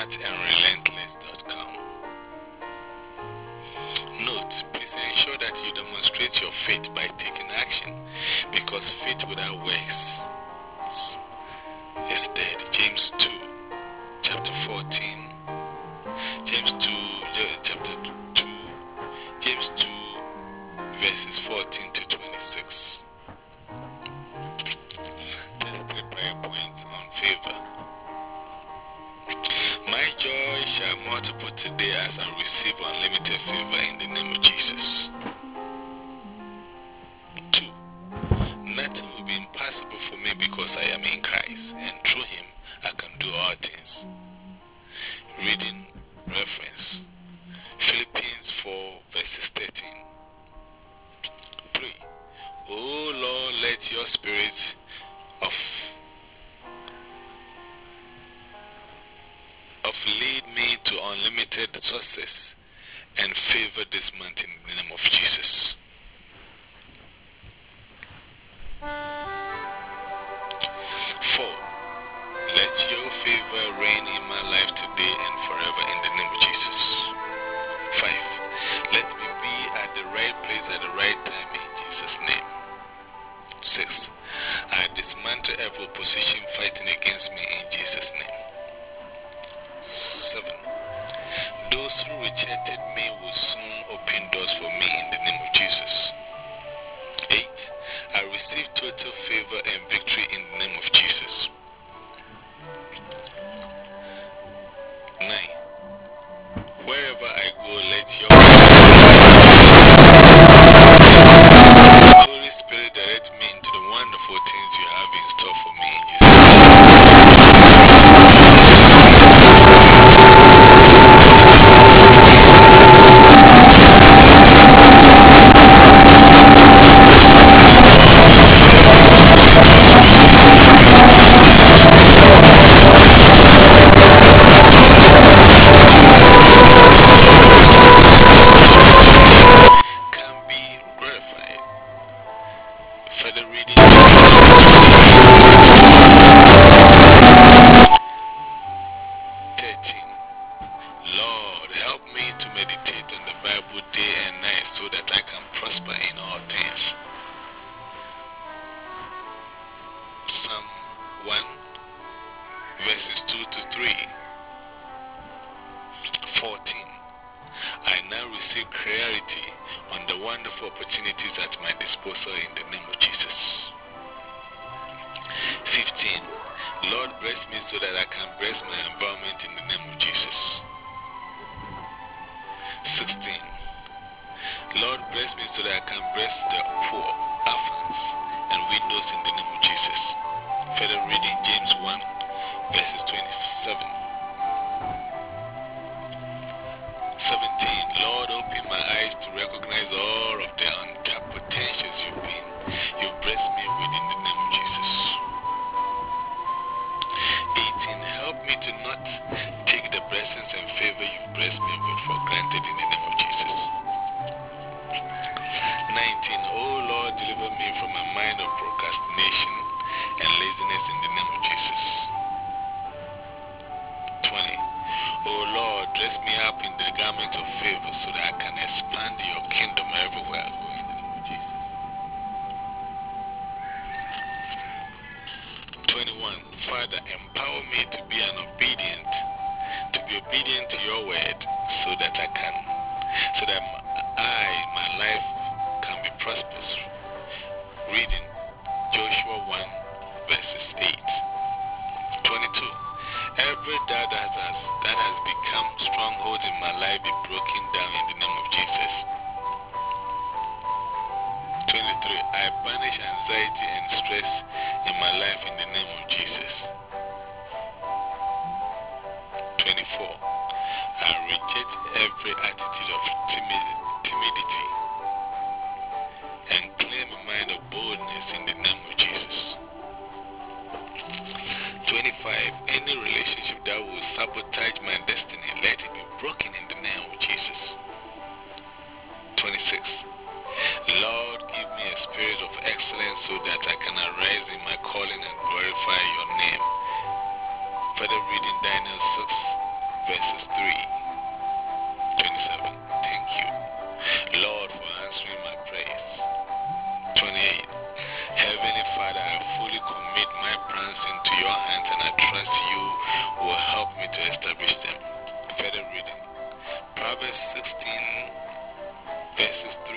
smartandrelentless.com. Note, please ensure that you demonstrate your faith by taking action, because faith without works is dead. James 2, chapter 14. James 2, chapter 2, James 2, verses 14 to 26. Just 3 prayer points on favor. My joy shall multiply today as I receive unlimited favor in the name of Jesus. 2. Nothing will be impossible for me because I am in Christ, and through Him I can do all things. Reading reference Philippians 4 verses 13. 3. O Lord, let your spirit lead me to unlimited success and favor this month in the name of Jesus. 4. Let your favor reign in my life today and forever in the name of Jesus. 5. Let me be at the right place at the right time in Jesus' name. 6. I dismantle every opposition fighting against me in Jesus' name. 7. Those who rejected me will soon open doors for me in the name of Jesus. 8. I receive total favor and victory in the name of Jesus. 9. Wherever I go, let your Holy Spirit direct me into the wonderful things you have in store for me in Jesus' can be glorified. Further reading 13. Lord, help me to meditate on the Bible day and night so that I can prosper in all things. Psalm 1 verses 2 to 3. 14. I now receive clarity on the wonderful opportunities at my disposal in the name of Jesus. 15. Lord, bless me so that I can bless my environment in the name of Jesus. 16. Lord, bless me so that I can bless the poor, orphans, and widows in the name of Jesus. Further reading James 1 verses 27. 17. Lord, open my eyes to recognize all of the untapped potentials you've blessed me with in the name of Jesus. 18. Help me to not take the blessings and favor you've blessed me with for granted in the name of Jesus. 19. Oh Lord, deliver me from a mind of procrastination and laziness in the name of Jesus. 20. Oh Lord, dress me up in the garment of favor so that I can expand your kingdom everywhere I go in the name of Jesus. 21. Father, empower me to be obedient to your word so that my life can be prosperous. Reading Joshua 1 verses 8. 22. Every doubt that has become strongholds in my life be broken down in the name of Jesus. 23. I banish anxiety and stress in my life in the name of Jesus. 24. I reject every attitude of timidity and claim a mind of boldness in the name of Jesus. 25. Any relationship that will sabotage my destiny, let it be broken in the name of Jesus. 26. Lord, give me a spirit of excellence so that I can arise in my calling and glorify your name. Further reading Daniel 6 verses 3:27. Thank you, Lord, for answering my prayers. 28. Heavenly Father, I fully commit my plans into your hands and I trust you will help me to establish them. Further reading. Proverbs 16 verses 3.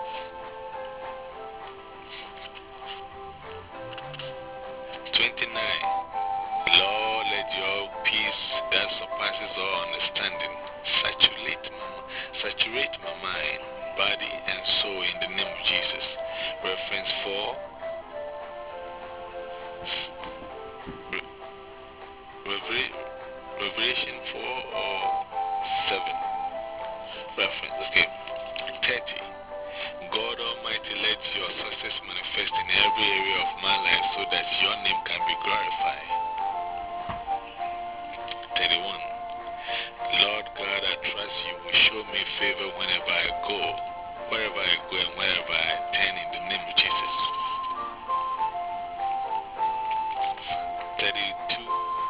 29. Lord, let your peace that surpasses all understanding saturate my mind, body, and soul in the name of Jesus. Reference 4. Revelation 4 or 7. Reference. Okay. 30. God Almighty, let your success manifest in every area of my life so that your name can be glorified. 31. Lord God, I trust you will show me favor wherever I go and wherever I turn in the name of Jesus. 32.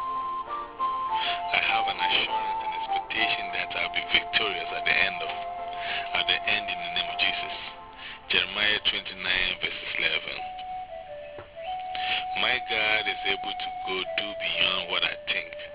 I have an assurance and expectation that I'll be victorious at the end in the name of Jesus. Jeremiah 29 verses 11. My God is able to do beyond what I think